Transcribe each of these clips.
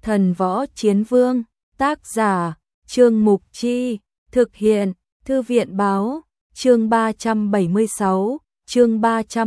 Thần Võ Chiến Vương, tác giả, Trương Mục Chi, thực hiện, Thư viện báo, chương 376, chương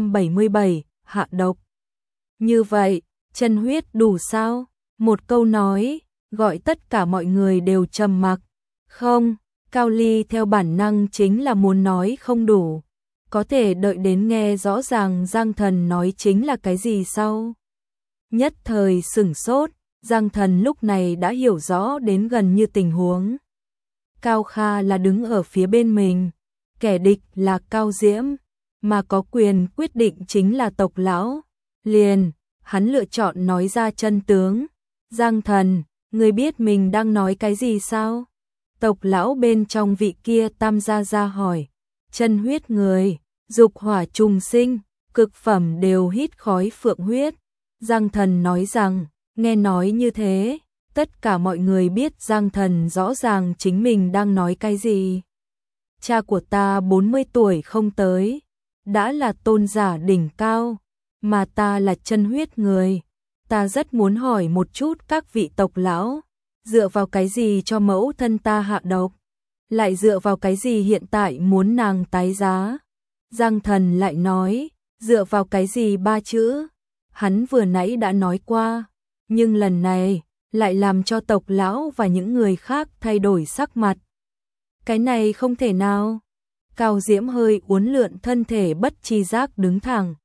377, hạ độc. Như vậy, chân huyết đủ sao? Một câu nói, gọi tất cả mọi người đều trầm mặc. Không, Cao Ly theo bản năng chính là muốn nói không đủ. Có thể đợi đến nghe rõ ràng Giang Thần nói chính là cái gì sau. Nhất thời sửng sốt, Giang Thần lúc này đã hiểu rõ đến gần như tình huống. Cao Kha là đứng ở phía bên mình, kẻ địch là Cao Diễm, mà có quyền quyết định chính là tộc lão. Liền, hắn lựa chọn nói ra chân tướng. Giang Thần, ngươi biết mình đang nói cái gì sao? Tộc lão bên trong vị kia Tam Gia Gia hỏi. Chân huyết người, dục hỏa trùng sinh, cực phẩm đều hít khói phượng huyết. Giang Thần nói rằng, nghe nói như thế, tất cả mọi người biết Giang Thần rõ ràng chính mình đang nói cái gì. Cha của ta 40 tuổi không tới, đã là tôn giả đỉnh cao, mà ta là chân huyết người. Ta rất muốn hỏi một chút các vị tộc lão, dựa vào cái gì cho mẫu thân ta hạ độc, lại dựa vào cái gì hiện tại muốn nàng tái giá. Giang Thần lại nói, dựa vào cái gì ba chữ, hắn vừa nãy đã nói qua, nhưng lần này lại làm cho tộc lão và những người khác thay đổi sắc mặt. Cái này không thể nào. Cao Diễm hơi uốn lượn thân thể bất tri giác đứng thẳng.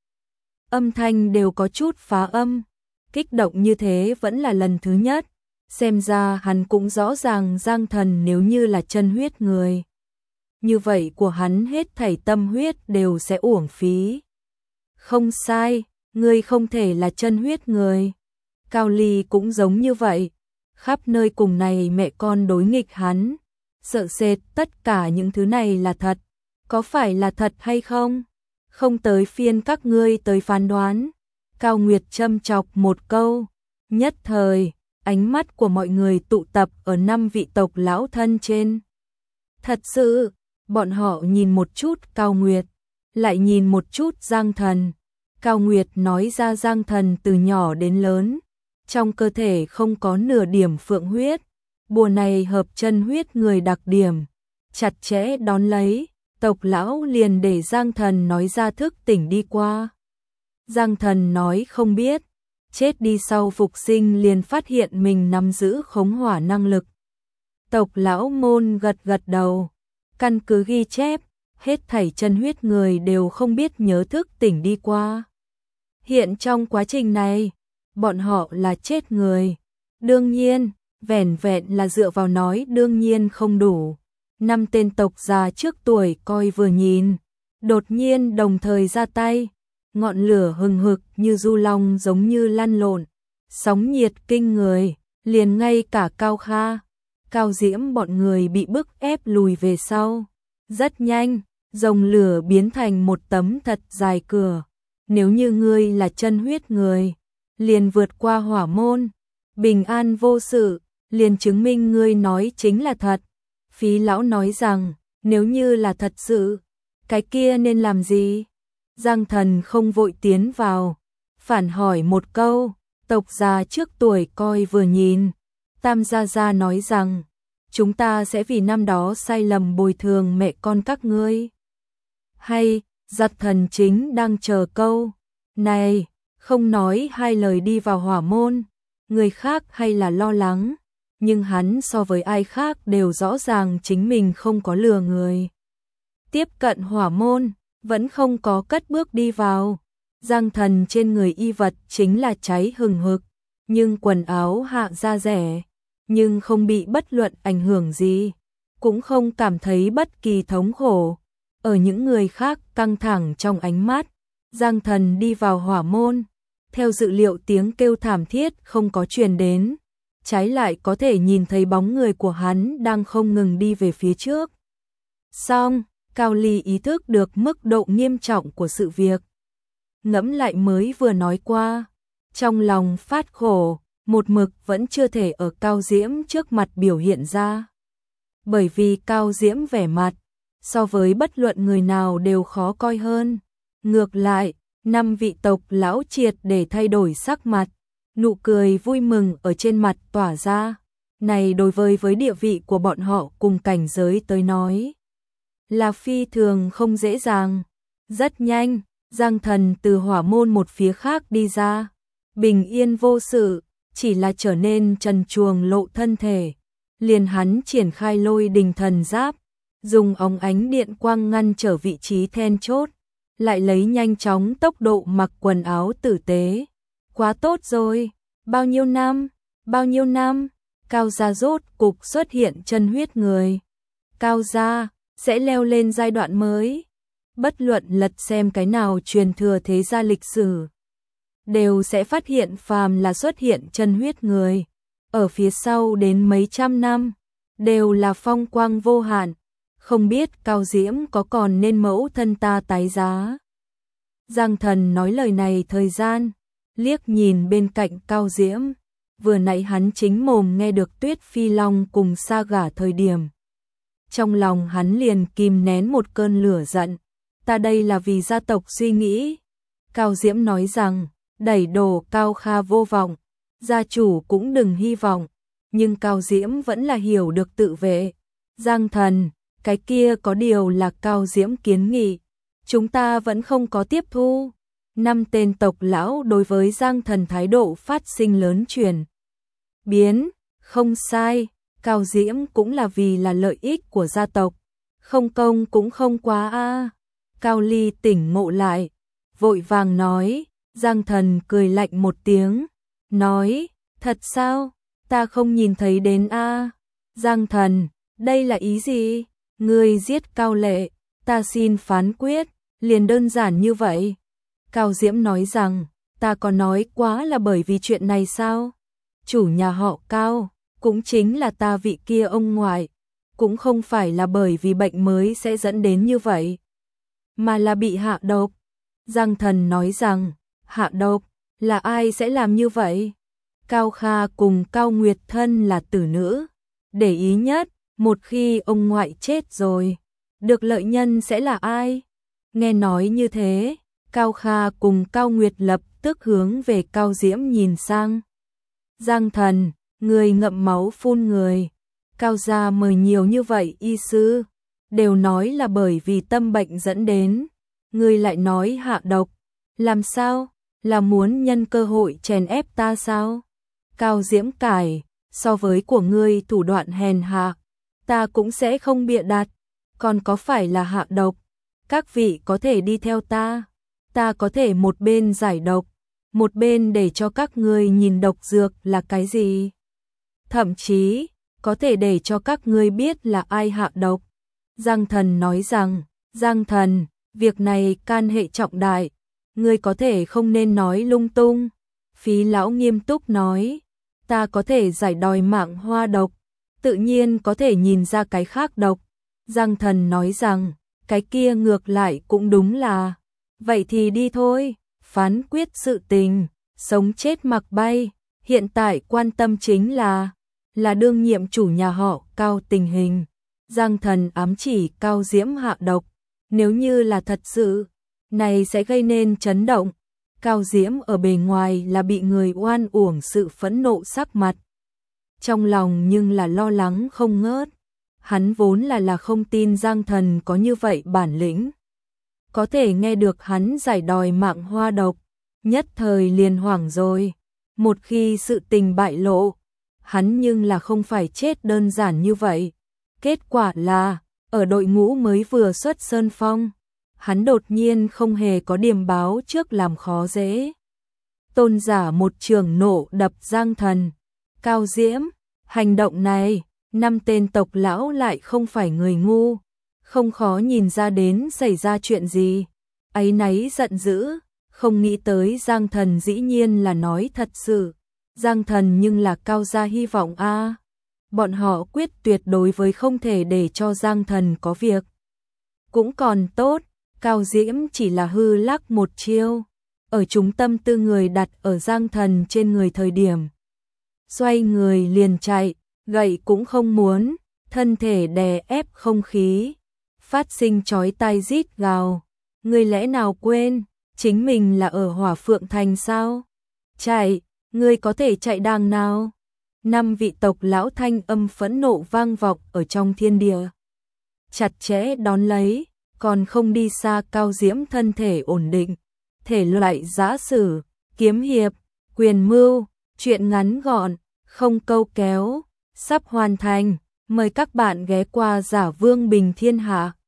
Âm thanh đều có chút phá âm, kích động như thế vẫn là lần thứ nhất. Xem ra hắn cũng rõ ràng Giang Thần nếu như là chân huyết người, như vậy của hắn hết thảy tâm huyết đều sẽ uổng phí. Không sai, ngươi không thể là chân huyết người. Cao Ly cũng giống như vậy, khắp nơi cùng này mẹ con đối nghịch hắn, sợ sệt tất cả những thứ này là thật, có phải là thật hay không? Không tới phiên các ngươi tới phán đoán. Cao Nguyệt châm chọc một câu, nhất thời, ánh mắt của mọi người tụ tập ở 5 vị tộc lão thân trên. Thật sự, bọn họ nhìn một chút Cao Nguyệt, lại nhìn một chút Giang Thần. Cao Nguyệt nói ra Giang Thần từ nhỏ đến lớn, trong cơ thể không có nửa điểm phượng huyết, bùa này hợp chân huyết người đặc điểm, chặt chẽ đón lấy, tộc lão liền để Giang Thần nói ra thức tỉnh đi qua. Giang Thần nói không biết, chết đi sau phục sinh liền phát hiện mình nắm giữ khống hỏa năng lực. Tộc lão môn gật gật đầu, căn cứ ghi chép, hết thảy chân huyết người đều không biết nhớ thức tỉnh đi qua. Hiện trong quá trình này, bọn họ là chết người. Đương nhiên, vẻn vẹn là dựa vào nói đương nhiên không đủ. 5 tên tộc già trước tuổi coi vừa nhìn, đột nhiên đồng thời ra tay. Ngọn lửa hừng hực như du long giống như lăn lộn, sóng nhiệt kinh người, liền ngay cả Cao Kha, Cao Diễm bọn người bị bức ép lùi về sau. Rất nhanh, dòng lửa biến thành một tấm thật dài cửa. Nếu như ngươi là chân huyết người, liền vượt qua hỏa môn, bình an vô sự, liền chứng minh ngươi nói chính là thật. Phí lão nói rằng, nếu như là thật sự, cái kia nên làm gì? Giang Thần không vội tiến vào, phản hỏi một câu, tộc già trước tuổi coi vừa nhìn. Tam Gia Gia nói rằng, chúng ta sẽ vì năm đó sai lầm bồi thường mẹ con các ngươi. Hay, Giật Thần chính đang chờ câu này, không nói hai lời đi vào hỏa môn. Người khác hay là lo lắng, nhưng hắn so với ai khác đều rõ ràng chính mình không có lừa người. Tiếp cận hỏa môn, vẫn không có cất bước đi vào. Giang Thần trên người y vật chính là cháy hừng hực, nhưng quần áo hạ da rẻ, nhưng không bị bất luận ảnh hưởng gì, cũng không cảm thấy bất kỳ thống khổ. Ở những người khác căng thẳng trong ánh mắt, Giang Thần đi vào hỏa môn, theo dự liệu tiếng kêu thảm thiết không có truyền đến, trái lại có thể nhìn thấy bóng người của hắn đang không ngừng đi về phía trước. Xong, Cao Ly ý thức được mức độ nghiêm trọng của sự việc. Ngẫm lại mới vừa nói qua, trong lòng phát khổ, một mực vẫn chưa thể ở Cao Diễm trước mặt biểu hiện ra. Bởi vì Cao Diễm vẻ mặt, so với bất luận người nào đều khó coi hơn. Ngược lại, 5 vị tộc lão triệt để thay đổi sắc mặt, nụ cười vui mừng ở trên mặt tỏa ra. Này đối với địa vị của bọn họ cùng cảnh giới tới nói, là phi thường không dễ dàng. Rất nhanh, Giang Thần từ hỏa môn một phía khác đi ra, bình yên vô sự, chỉ là trở nên trần truồng lộ thân thể. Liền hắn triển khai Lôi Đình Thần Giáp, dùng ống ánh điện quang ngăn trở vị trí then chốt, lại lấy nhanh chóng tốc độ mặc quần áo tử tế. Quá tốt rồi, bao nhiêu năm, Cao gia rốt cục xuất hiện chân huyết người. Cao gia sẽ leo lên giai đoạn mới. Bất luận lật xem cái nào truyền thừa thế gia lịch sử, đều sẽ phát hiện phàm là xuất hiện chân huyết người, ở phía sau đến mấy trăm năm, đều là phong quang vô hạn. Không biết Cao Diễm có còn nên mẫu thân ta tái giá. Giang Thần nói lời này thời gian, liếc nhìn bên cạnh Cao Diễm, vừa nãy hắn chính mồm nghe được Tuyết Phi Long cùng Sa Gả thời điểm. Trong lòng hắn liền kìm nén một cơn lửa giận, ta đây là vì gia tộc suy nghĩ. Cao Diễm nói rằng, đẩy đổ Cao Kha vô vọng, gia chủ cũng đừng hy vọng, nhưng Cao Diễm vẫn là hiểu được tự vệ. Giang Thần, cái kia có điều là Cao Diễm kiến nghị, chúng ta vẫn không có tiếp thu. Năm tên tộc lão đối với Giang Thần thái độ phát sinh lớn chuyển biến, không sai, Cao Diễm cũng là vì là lợi ích của gia tộc, không công cũng không quá a. Cao Ly tỉnh ngộ lại, vội vàng nói. Giang Thần cười lạnh một tiếng, nói, thật sao, ta không nhìn thấy đến a. Giang Thần, đây là ý gì? Ngươi giết Cao Lệ, ta xin phán quyết, liền đơn giản như vậy. Cao Diễm nói rằng, ta có nói quá là bởi vì chuyện này sao? Chủ nhà họ Cao, cũng chính là ta vị kia ông ngoại, cũng không phải là bởi vì bệnh mới sẽ dẫn đến như vậy, mà là bị hạ độc. Giang Thần nói rằng, hạ độc, là ai sẽ làm như vậy? Cao Kha cùng Cao Nguyệt thân là tử nữ, để ý nhất, một khi ông ngoại chết rồi, được lợi nhân sẽ là ai? Nghe nói như thế, Cao Kha cùng Cao Nguyệt lập tức hướng về Cao Diễm nhìn sang. Giang Thần, người ngậm máu phun người, Cao gia mời nhiều như vậy y sư, đều nói là bởi vì tâm bệnh dẫn đến, người lại nói hạ độc, làm sao? Là muốn nhân cơ hội chèn ép ta sao? Cao Diễm cải, so với của ngươi thủ đoạn hèn hạ, ta cũng sẽ không bịa đặt, còn có phải là hạ độc? Các vị có thể đi theo ta có thể một bên giải độc, một bên để cho các ngươi nhìn độc dược là cái gì. Thậm chí, có thể để cho các ngươi biết là ai hạ độc. Giang Thần nói rằng, Giang Thần, việc này can hệ trọng đại, ngươi có thể không nên nói lung tung. Phí lão nghiêm túc nói, ta có thể giải đòi mạng hoa độc, tự nhiên có thể nhìn ra cái khác độc. Giang Thần nói rằng, cái kia ngược lại cũng đúng là, vậy thì đi thôi, phán quyết sự tình, sống chết mặc bay, hiện tại quan tâm chính là đương nhiệm chủ nhà họ Cao tình hình. Giang Thần ám chỉ Cao Diễm hạ độc, nếu như là thật sự, này sẽ gây nên chấn động. Cao Diễm ở bề ngoài là bị người oan uổng sự phẫn nộ sắc mặt, trong lòng nhưng là lo lắng không ngớt. Hắn vốn là không tin Giang Thần có như vậy bản lĩnh, có thể nghe được hắn giải đòi mạng hoa độc, nhất thời liền hoảng rồi. Một khi sự tình bại lộ, hắn nhưng là không phải chết đơn giản như vậy. Kết quả là, ở đội ngũ mới vừa xuất sơn phong, hắn đột nhiên không hề có điềm báo trước làm khó dễ. Tôn giả một trường nổ đập Giang Thần. Cao Diễm, hành động này, năm tên tộc lão lại không phải người ngu, không khó nhìn ra đến xảy ra chuyện gì. Áy náy giận dữ, không nghĩ tới Giang Thần dĩ nhiên là nói thật sự. Giang Thần nhưng là Cao gia hy vọng a. Bọn họ quyết tuyệt đối với không thể để cho Giang Thần có việc. Cũng còn tốt, Cao Diễm chỉ là hư lắc một chiêu, ở chúng tâm tư người đặt ở Giang Thần trên người thời điểm. Xoay người liền chạy, gậy cũng không muốn, thân thể đè ép không khí, phát sinh chói tai rít gào. Người lẽ nào quên, chính mình là ở Hỏa Phượng Thành sao? Chạy, Ngươi có thể chạy đàng nào? Năm vị tộc lão thanh âm phẫn nộ vang vọng ở trong thiên địa. Chặt chẽ đón lấy, còn không đi xa Cao Diễm thân thể ổn định. Thể loại giã sử, kiếm hiệp, quyền mưu, truyện ngắn gọn, không câu kéo, sắp hoàn thành. Mời các bạn ghé qua Giả Vương Bình Thiên Hạ.